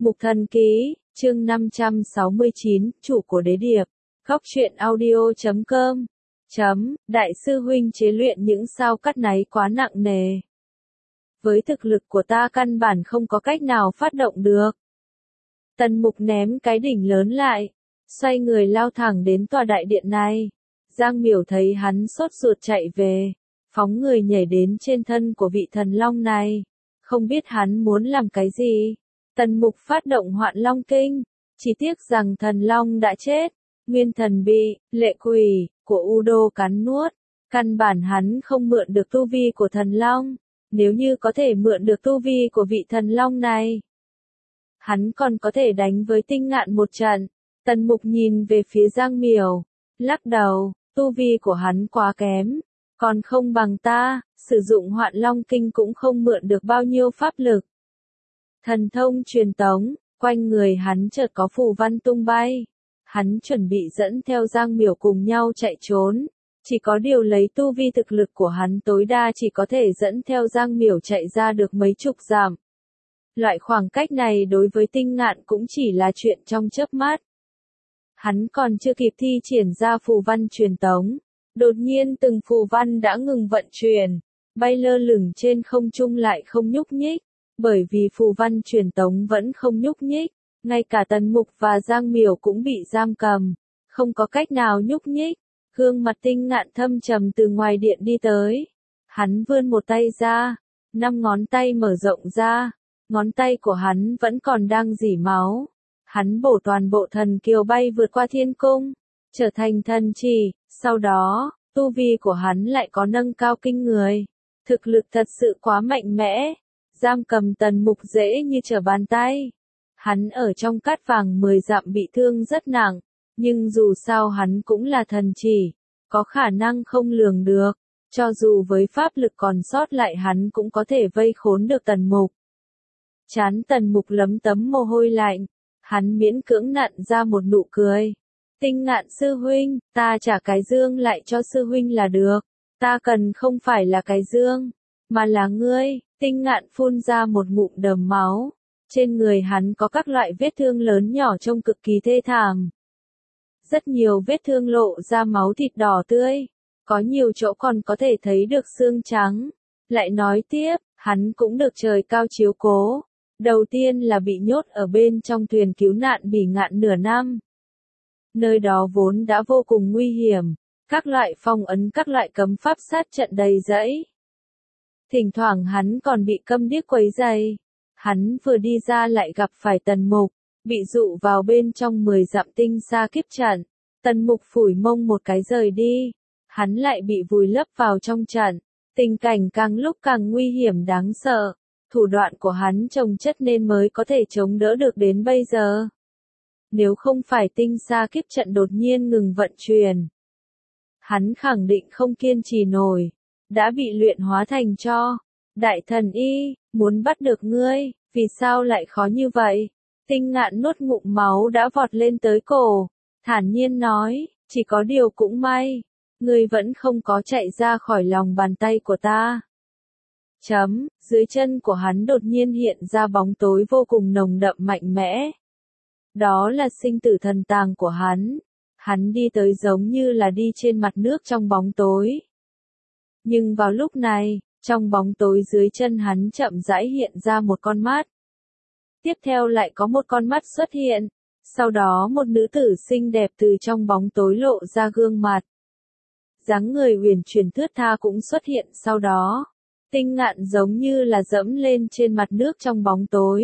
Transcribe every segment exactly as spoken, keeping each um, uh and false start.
Mục Thần Ký, chương năm trăm sáu mươi chín, chủ của đế điệp. Góc truyện audio chấm com. Chấm, đại sư huynh chế luyện những sao cắt náy quá nặng nề. Với thực lực của ta căn bản không có cách nào phát động được. Tần Mục ném cái đỉnh lớn lại, xoay người lao thẳng đến tòa đại điện này. Giang Miểu thấy hắn sốt ruột chạy về, phóng người nhảy đến trên thân của vị thần long này. Không biết hắn muốn làm cái gì. Tần Mục phát động Hoạn Long Kinh, chỉ tiếc rằng thần long đã chết, nguyên thần bị lệ quỷ của Udo cắn nuốt, căn bản hắn không mượn được tu vi của thần long, nếu như có thể mượn được tu vi của vị thần long này, hắn còn có thể đánh với Tinh Ngạn một trận. Tần Mục nhìn về phía Giang Miểu, lắc đầu, tu vi của hắn quá kém, còn không bằng ta, sử dụng Hoạn Long Kinh cũng không mượn được bao nhiêu pháp lực. Thần thông truyền tống, quanh người hắn chợt có phù văn tung bay. Hắn chuẩn bị dẫn theo Giang Miểu cùng nhau chạy trốn. Chỉ có điều lấy tu vi thực lực của hắn tối đa chỉ có thể dẫn theo Giang Miểu chạy ra được mấy chục dặm. Loại khoảng cách này đối với Tinh Ngạn cũng chỉ là chuyện trong chớp mắt. Hắn còn chưa kịp thi triển ra phù văn truyền tống. Đột nhiên từng phù văn đã ngừng vận chuyển, bay lơ lửng trên không trung lại không nhúc nhích. Bởi vì phù văn truyền tống vẫn không nhúc nhích, ngay cả Tần Mục và Giang Miểu cũng bị giam cầm, không có cách nào nhúc nhích. Gương mặt Tinh Ngạn thâm trầm từ ngoài điện đi tới. Hắn vươn một tay ra, năm ngón tay mở rộng ra, ngón tay của hắn vẫn còn đang rỉ máu. Hắn bổ toàn bộ thần kiều bay vượt qua thiên cung, trở thành thần chỉ, sau đó, tu vi của hắn lại có nâng cao kinh người. Thực lực thật sự quá mạnh mẽ. Giam cầm Tần Mục dễ như trở bàn tay. Hắn ở trong cát vàng mười dặm bị thương rất nặng, nhưng dù sao hắn cũng là thần chỉ, có khả năng không lường được, cho dù với pháp lực còn sót lại hắn cũng có thể vây khốn được Tần Mục. Trán Tần Mục lấm tấm mồ hôi lạnh, hắn miễn cưỡng nặn ra một nụ cười. Tinh Ngạn sư huynh, ta trả cái dương lại cho sư huynh là được, ta cần không phải là cái dương, mà là ngươi. Tinh Ngạn phun ra một ngụm đờm máu. Trên người hắn có các loại vết thương lớn nhỏ trông cực kỳ thê thảm. Rất nhiều vết thương lộ ra máu thịt đỏ tươi. Có nhiều chỗ còn có thể thấy được xương trắng. Lại nói tiếp, hắn cũng được trời cao chiếu cố. Đầu tiên là bị nhốt ở bên trong thuyền cứu nạn Bỉ Ngạn nửa năm. Nơi đó vốn đã vô cùng nguy hiểm. Các loại phong ấn, các loại cấm pháp sát trận đầy rẫy. Thỉnh thoảng hắn còn bị câm điếc quấy rầy. Hắn vừa đi ra lại gặp phải Tần Mục, bị dụ vào bên trong mười dặm tinh xa kiếp trận. Tần Mục phủi mông một cái rời đi. Hắn lại bị vùi lấp vào trong trận. Tình cảnh càng lúc càng nguy hiểm đáng sợ. Thủ đoạn của hắn chồng chất nên mới có thể chống đỡ được đến bây giờ. Nếu không phải tinh xa kiếp trận đột nhiên ngừng vận chuyển, hắn khẳng định không kiên trì nổi. Đã bị luyện hóa thành tro. Đại thần y, muốn bắt được ngươi, vì sao lại khó như vậy? Tinh Ngạn nuốt ngụm máu đã vọt lên tới cổ, thản nhiên nói, chỉ có điều cũng may, ngươi vẫn không có chạy ra khỏi lòng bàn tay của ta. Chấm, dưới chân của hắn đột nhiên hiện ra bóng tối vô cùng nồng đậm mạnh mẽ. Đó là sinh tử thần tàng của hắn. Hắn đi tới giống như là đi trên mặt nước trong bóng tối. Nhưng vào lúc này, trong bóng tối dưới chân hắn chậm rãi hiện ra một con mắt. Tiếp theo lại có một con mắt xuất hiện. Sau đó một nữ tử xinh đẹp từ trong bóng tối lộ ra gương mặt. Dáng người uyển chuyển thướt tha cũng xuất hiện sau đó. Tinh Ngạn giống như là dẫm lên trên mặt nước trong bóng tối.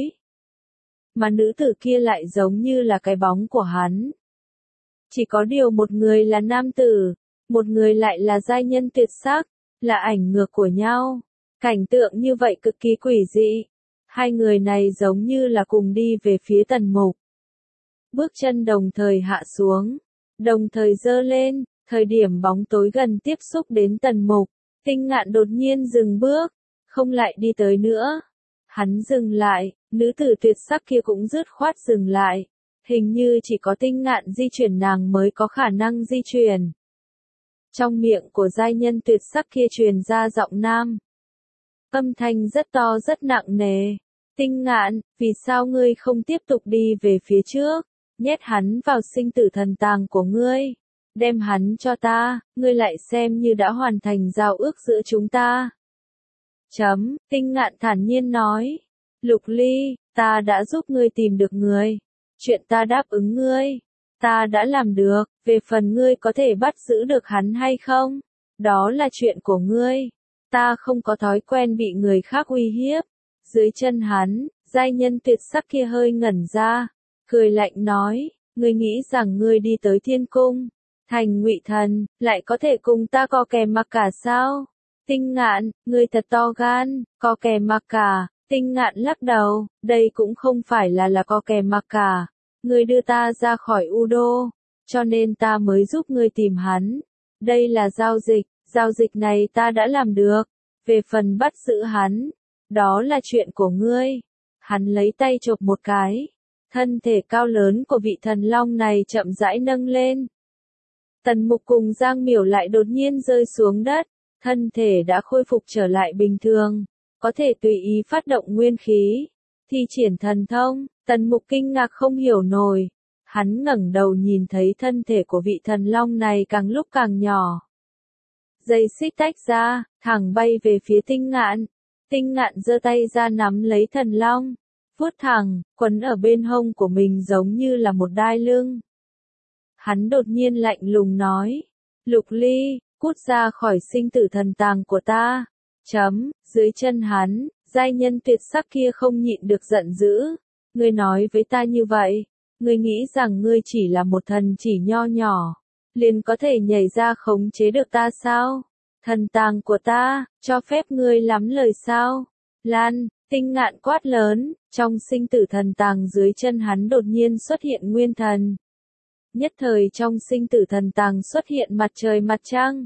Mà nữ tử kia lại giống như là cái bóng của hắn. Chỉ có điều một người là nam tử, một người lại là giai nhân tuyệt sắc. Là ảnh ngược của nhau. Cảnh tượng như vậy cực kỳ quỷ dị. Hai người này giống như là cùng đi về phía Tần Mục. Bước chân đồng thời hạ xuống, đồng thời giơ lên, thời điểm bóng tối gần tiếp xúc đến Tần Mục, Tinh Ngạn đột nhiên dừng bước, không lại đi tới nữa. Hắn dừng lại, nữ tử tuyệt sắc kia cũng dứt khoát dừng lại. Hình như chỉ có Tinh Ngạn di chuyển nàng mới có khả năng di chuyển. Trong miệng của giai nhân tuyệt sắc kia truyền ra giọng nam. Âm thanh rất to rất nặng nề. Tinh Ngạn, vì sao ngươi không tiếp tục đi về phía trước, nhét hắn vào sinh tử thần tàng của ngươi, đem hắn cho ta, ngươi lại xem như đã hoàn thành giao ước giữa chúng ta. Chấm, Tinh Ngạn thản nhiên nói, Lục Ly, ta đã giúp ngươi tìm được người, chuyện ta đáp ứng ngươi, ta đã làm được, về phần ngươi có thể bắt giữ được hắn hay không, đó là chuyện của ngươi, ta không có thói quen bị người khác uy hiếp. Dưới chân hắn, giai nhân tuyệt sắc kia hơi ngẩn ra, cười lạnh nói, ngươi nghĩ rằng ngươi đi tới thiên cung, thành ngụy thần, lại có thể cùng ta co kè mặc cả sao? Tinh Ngạn, ngươi thật to gan, co kè mặc cả. Tinh Ngạn lắc đầu, đây cũng không phải là là co kè mặc cả, ngươi đưa ta ra khỏi U Đô, cho nên ta mới giúp ngươi tìm hắn. Đây là giao dịch, giao dịch này ta đã làm được, về phần bắt giữ hắn, đó là chuyện của ngươi. Hắn lấy tay chộp một cái, thân thể cao lớn của vị thần long này chậm rãi nâng lên. Tần Mục cùng Giang Miểu lại đột nhiên rơi xuống đất, thân thể đã khôi phục trở lại bình thường, có thể tùy ý phát động nguyên khí, thi triển thần thông. Tần Mục kinh ngạc không hiểu nổi, hắn ngẩng đầu nhìn thấy thân thể của vị thần long này càng lúc càng nhỏ. Dây xích tách ra, thẳng bay về phía Tinh Ngạn. Tinh Ngạn giơ tay ra nắm lấy thần long, vuốt thẳng, quấn ở bên hông của mình giống như là một đai lưng. Hắn đột nhiên lạnh lùng nói, Lục Ly, cút ra khỏi sinh tử thần tàng của ta. Chấm, dưới chân hắn, giai nhân tuyệt sắc kia không nhịn được giận dữ. Ngươi nói với ta như vậy, ngươi nghĩ rằng ngươi chỉ là một thần chỉ nho nhỏ, liền có thể nhảy ra khống chế được ta sao? Thần tàng của ta, cho phép ngươi lắm lời sao? Lan, Tinh Ngạn quát lớn, trong sinh tử thần tàng dưới chân hắn đột nhiên xuất hiện nguyên thần. Nhất thời trong sinh tử thần tàng xuất hiện mặt trời mặt trăng.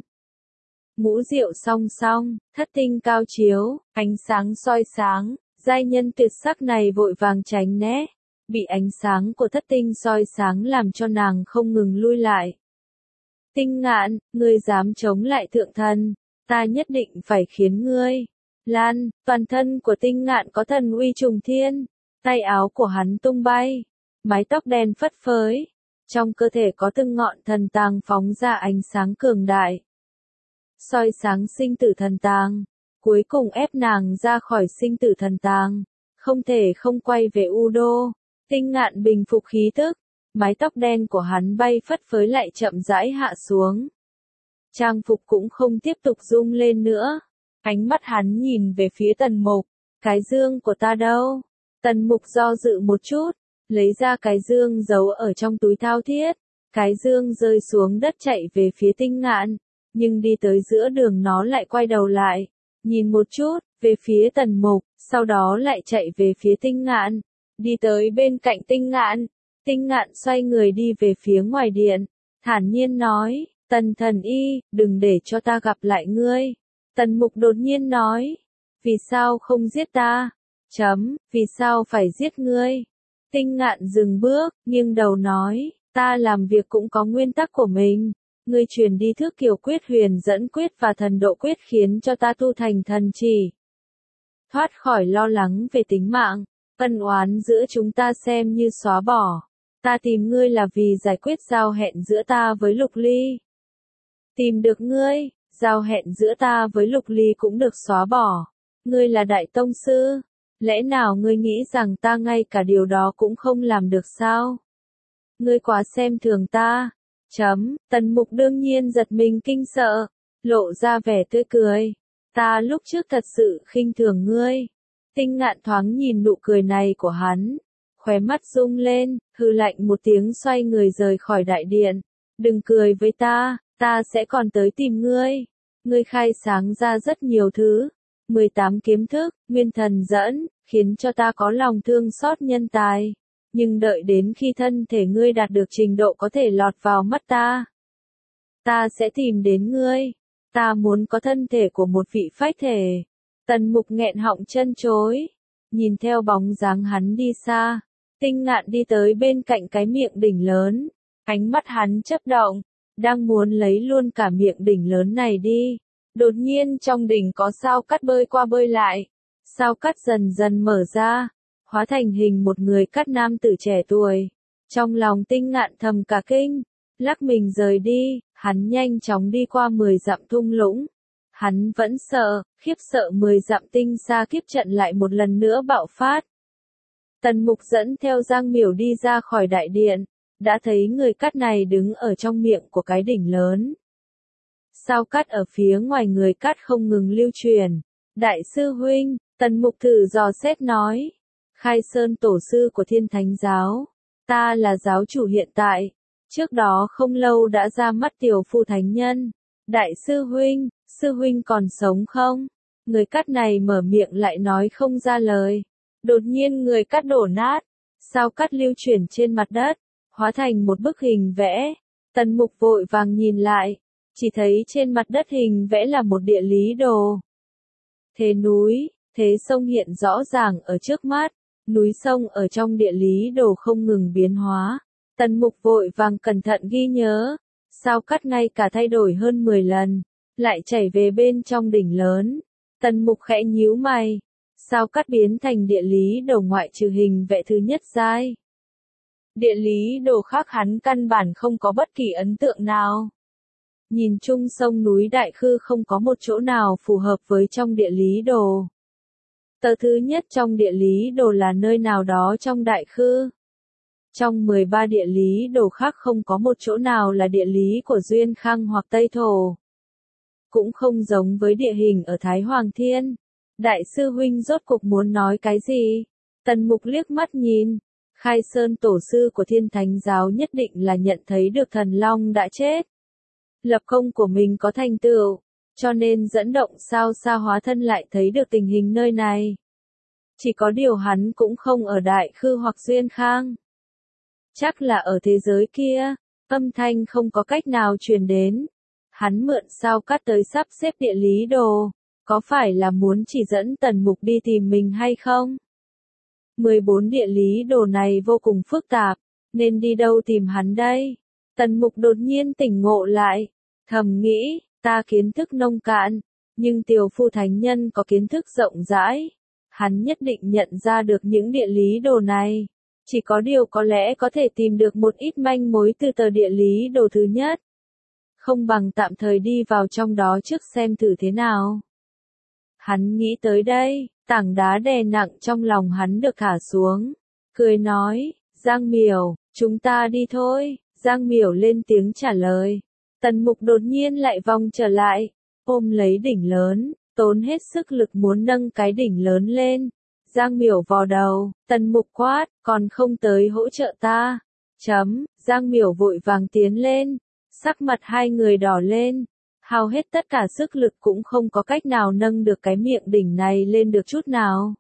Ngũ diệu song song, thất tinh cao chiếu, ánh sáng soi sáng, giai nhân tuyệt sắc này vội vàng tránh né, bị ánh sáng của thất tinh soi sáng làm cho nàng không ngừng lui lại. Tinh Ngạn, ngươi dám chống lại thượng thần, ta nhất định phải khiến ngươi. Lan, toàn thân của Tinh Ngạn có thần uy trùng thiên, tay áo của hắn tung bay, mái tóc đen phất phới, trong cơ thể có từng ngọn thần tàng phóng ra ánh sáng cường đại. Soi sáng sinh tử thần tàng, cuối cùng ép nàng ra khỏi sinh tử thần tàng, không thể không quay về U Đô. Tinh Ngạn bình phục khí tức, mái tóc đen của hắn bay phất phới lại chậm rãi hạ xuống. Trang phục cũng không tiếp tục rung lên nữa. Ánh mắt hắn nhìn về phía Tần Mục, cái dương của ta đâu? Tần Mục do dự một chút, lấy ra cái dương giấu ở trong túi thao thiết. Cái dương rơi xuống đất chạy về phía Tinh Ngạn, nhưng đi tới giữa đường nó lại quay đầu lại, nhìn một chút, về phía Tần Mục, sau đó lại chạy về phía Tinh Ngạn, đi tới bên cạnh Tinh Ngạn. Tinh Ngạn xoay người đi về phía ngoài điện, thản nhiên nói, Tần thần y, đừng để cho ta gặp lại ngươi. Tần Mục đột nhiên nói, vì sao không giết ta? Chấm, vì sao phải giết ngươi? Tinh Ngạn dừng bước, nghiêng đầu nói, ta làm việc cũng có nguyên tắc của mình. Ngươi truyền đi thước kiều quyết huyền dẫn quyết và thần độ quyết khiến cho ta tu thành thần chỉ. Thoát khỏi lo lắng về tính mạng, ân oán giữa chúng ta xem như xóa bỏ. Ta tìm ngươi là vì giải quyết giao hẹn giữa ta với Lục Ly. Tìm được ngươi, giao hẹn giữa ta với Lục Ly cũng được xóa bỏ. Ngươi là đại tông sư, lẽ nào ngươi nghĩ rằng ta ngay cả điều đó cũng không làm được sao? Ngươi quá xem thường ta. Chấm, Tần Mục đương nhiên giật mình kinh sợ, lộ ra vẻ tươi cười. Ta lúc trước thật sự khinh thường ngươi. Tinh Ngạn thoáng nhìn nụ cười này của hắn, khóe mắt rung lên, hừ lạnh một tiếng xoay người rời khỏi đại điện. Đừng cười với ta, ta sẽ còn tới tìm ngươi. Ngươi khai sáng ra rất nhiều thứ, mười tám kiếm thức, nguyên thần dẫn, khiến cho ta có lòng thương xót nhân tài. Nhưng đợi đến khi thân thể ngươi đạt được trình độ có thể lọt vào mắt ta, ta sẽ tìm đến ngươi. Ta muốn có thân thể của một vị phách thể. Tần Mục nghẹn họng chân chối, nhìn theo bóng dáng hắn đi xa. Tinh Ngạn đi tới bên cạnh cái miệng đỉnh lớn, ánh mắt hắn chớp động, đang muốn lấy luôn cả miệng đỉnh lớn này đi. Đột nhiên trong đỉnh có sao cắt bơi qua bơi lại, sao cắt dần dần mở ra, hóa thành hình một người cắt nam tử trẻ tuổi. Trong lòng Tinh Ngạn thầm cả kinh, lắc mình rời đi, hắn nhanh chóng đi qua mười dặm thung lũng. Hắn vẫn sợ, khiếp sợ mười dặm tinh xa kiếp trận lại một lần nữa bạo phát. Tần Mục dẫn theo Giang Miểu đi ra khỏi đại điện, đã thấy người cắt này đứng ở trong miệng của cái đỉnh lớn. Sao cắt ở phía ngoài người cắt không ngừng lưu truyền. Đại sư huynh, Tần Mục thử dò xét nói. Khai Sơn tổ sư của Thiên Thánh giáo. Ta là giáo chủ hiện tại. Trước đó không lâu đã ra mắt tiểu phu thánh nhân. Đại sư huynh, sư huynh còn sống không? Người cắt này mở miệng lại nói không ra lời. Đột nhiên người cắt đổ nát. Sao cắt lưu chuyển trên mặt đất, hóa thành một bức hình vẽ. Tần Mục vội vàng nhìn lại, chỉ thấy trên mặt đất hình vẽ là một địa lý đồ. Thế núi, thế sông hiện rõ ràng ở trước mắt, núi sông ở trong địa lý đồ không ngừng biến hóa. Tần Mục vội vàng cẩn thận ghi nhớ, sao cắt ngay cả thay đổi hơn mười lần, lại chảy về bên trong đỉnh lớn. Tần Mục khẽ nhíu mày, sao cắt biến thành địa lý đồ ngoại trừ hình vẽ thứ nhất giai. Địa lý đồ khác hắn căn bản không có bất kỳ ấn tượng nào. Nhìn chung sông núi Đại Khư không có một chỗ nào phù hợp với trong địa lý đồ. Tờ thứ nhất trong địa lý đồ là nơi nào đó trong Đại Khư. Trong mười ba địa lý đồ khác không có một chỗ nào là địa lý của Duyên Khang hoặc Tây Thổ. Cũng không giống với địa hình ở Thái Hoàng Thiên. Đại sư huynh rốt cục muốn nói cái gì? Tần Mục liếc mắt nhìn. Khai Sơn tổ sư của Thiên Thánh giáo nhất định là nhận thấy được thần long đã chết. Lập công của mình có thành tựu, cho nên dẫn động sao Sa hóa thân lại thấy được tình hình nơi này. Chỉ có điều hắn cũng không ở Đại Khư hoặc Duyên Khang. Chắc là ở thế giới kia, âm thanh không có cách nào truyền đến. Hắn mượn sao cắt tới sắp xếp địa lý đồ, có phải là muốn chỉ dẫn Tần Mục đi tìm mình hay không? mười bốn địa lý đồ này vô cùng phức tạp, nên đi đâu tìm hắn đây? Tần Mục đột nhiên tỉnh ngộ lại, thầm nghĩ, ta kiến thức nông cạn, nhưng tiểu phu thánh nhân có kiến thức rộng rãi. Hắn nhất định nhận ra được những địa lý đồ này. Chỉ có điều có lẽ có thể tìm được một ít manh mối từ tờ địa lý đồ thứ nhất. Không bằng tạm thời đi vào trong đó trước xem thử thế nào. Hắn nghĩ tới đây, tảng đá đè nặng trong lòng hắn được thả xuống. Cười nói, Giang Miểu, chúng ta đi thôi. Giang Miểu lên tiếng trả lời. Tần Mục đột nhiên lại vòng trở lại, ôm lấy đỉnh lớn, tốn hết sức lực muốn nâng cái đỉnh lớn lên. Giang Miểu vò đầu, Tần Mục quát, còn không tới hỗ trợ ta. Chấm, Giang Miểu vội vàng tiến lên, sắc mặt hai người đỏ lên, hao hết tất cả sức lực cũng không có cách nào nâng được cái miệng đỉnh này lên được chút nào.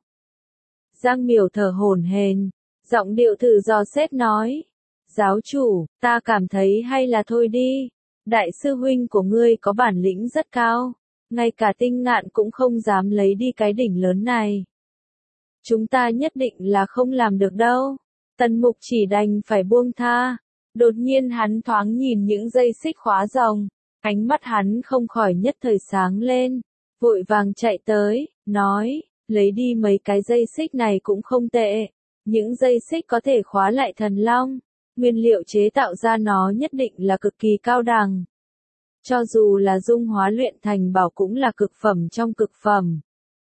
Giang Miểu thở hổn hển, giọng điệu thử dò xét nói, giáo chủ, ta cảm thấy hay là thôi đi, đại sư huynh của ngươi có bản lĩnh rất cao, ngay cả Tinh Ngạn cũng không dám lấy đi cái đỉnh lớn này. Chúng ta nhất định là không làm được đâu. Tần Mục chỉ đành phải buông tha. Đột nhiên hắn thoáng nhìn những dây xích khóa rồng, ánh mắt hắn không khỏi nhất thời sáng lên, vội vàng chạy tới, nói, lấy đi mấy cái dây xích này cũng không tệ. Những dây xích có thể khóa lại thần long, nguyên liệu chế tạo ra nó nhất định là cực kỳ cao đẳng. Cho dù là dung hóa luyện thành bảo cũng là cực phẩm trong cực phẩm.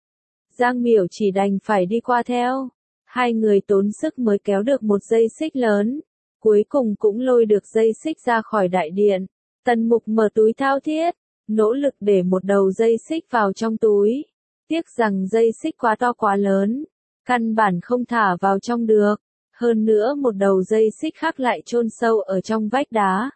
Giang Miểu chỉ đành phải đi qua theo. Hai người tốn sức mới kéo được một dây xích lớn. Cuối cùng cũng lôi được dây xích ra khỏi đại điện. Tần Mục mở túi thao thiết, nỗ lực để một đầu dây xích vào trong túi. Tiếc rằng dây xích quá to quá lớn, căn bản không thả vào trong được. Hơn nữa một đầu dây xích khác lại chôn sâu ở trong vách đá.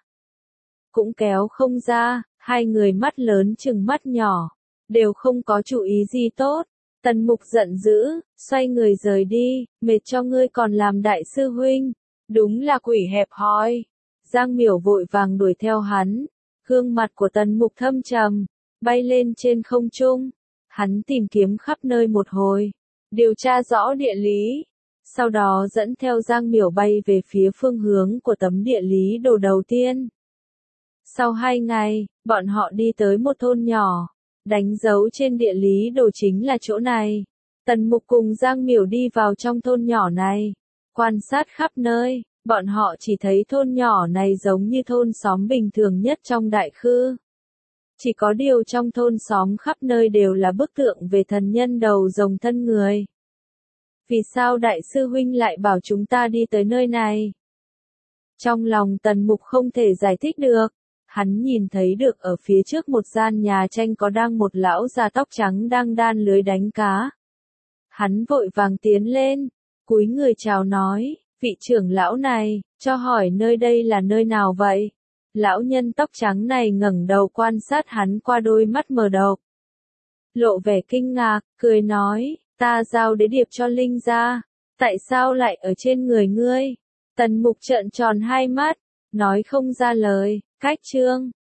Cũng kéo không ra, hai người mắt lớn chừng mắt nhỏ, đều không có chủ ý gì tốt. Tần Mục giận dữ, xoay người rời đi, mệt cho ngươi còn làm đại sư huynh, đúng là quỷ hẹp hòi. Giang Miểu vội vàng đuổi theo hắn, gương mặt của Tần Mục thâm trầm, bay lên trên không trung. Hắn tìm kiếm khắp nơi một hồi, điều tra rõ địa lý, sau đó dẫn theo Giang Miểu bay về phía phương hướng của tấm địa lý đồ đầu tiên. Sau hai ngày, bọn họ đi tới một thôn nhỏ. Đánh dấu trên địa lý đồ chính là chỗ này. Tần Mục cùng Giang Miểu đi vào trong thôn nhỏ này, quan sát khắp nơi, bọn họ chỉ thấy thôn nhỏ này giống như thôn xóm bình thường nhất trong Đại Khư. Chỉ có điều trong thôn xóm khắp nơi đều là bức tượng về thần nhân đầu rồng thân người. Vì sao Đại sư huynh lại bảo chúng ta đi tới nơi này? Trong lòng Tần Mục không thể giải thích được. Hắn nhìn thấy được ở phía trước một gian nhà tranh có đang một lão già tóc trắng đang đan lưới đánh cá. Hắn vội vàng tiến lên, cúi người chào nói, vị trưởng lão này, cho hỏi nơi đây là nơi nào vậy? Lão nhân tóc trắng này ngẩng đầu quan sát hắn qua đôi mắt mờ độc. Lộ vẻ kinh ngạc, cười nói, ta giao đế điệp cho Linh gia, tại sao lại ở trên người ngươi? Tần Mục trợn tròn hai mắt, nói không ra lời, cách chương.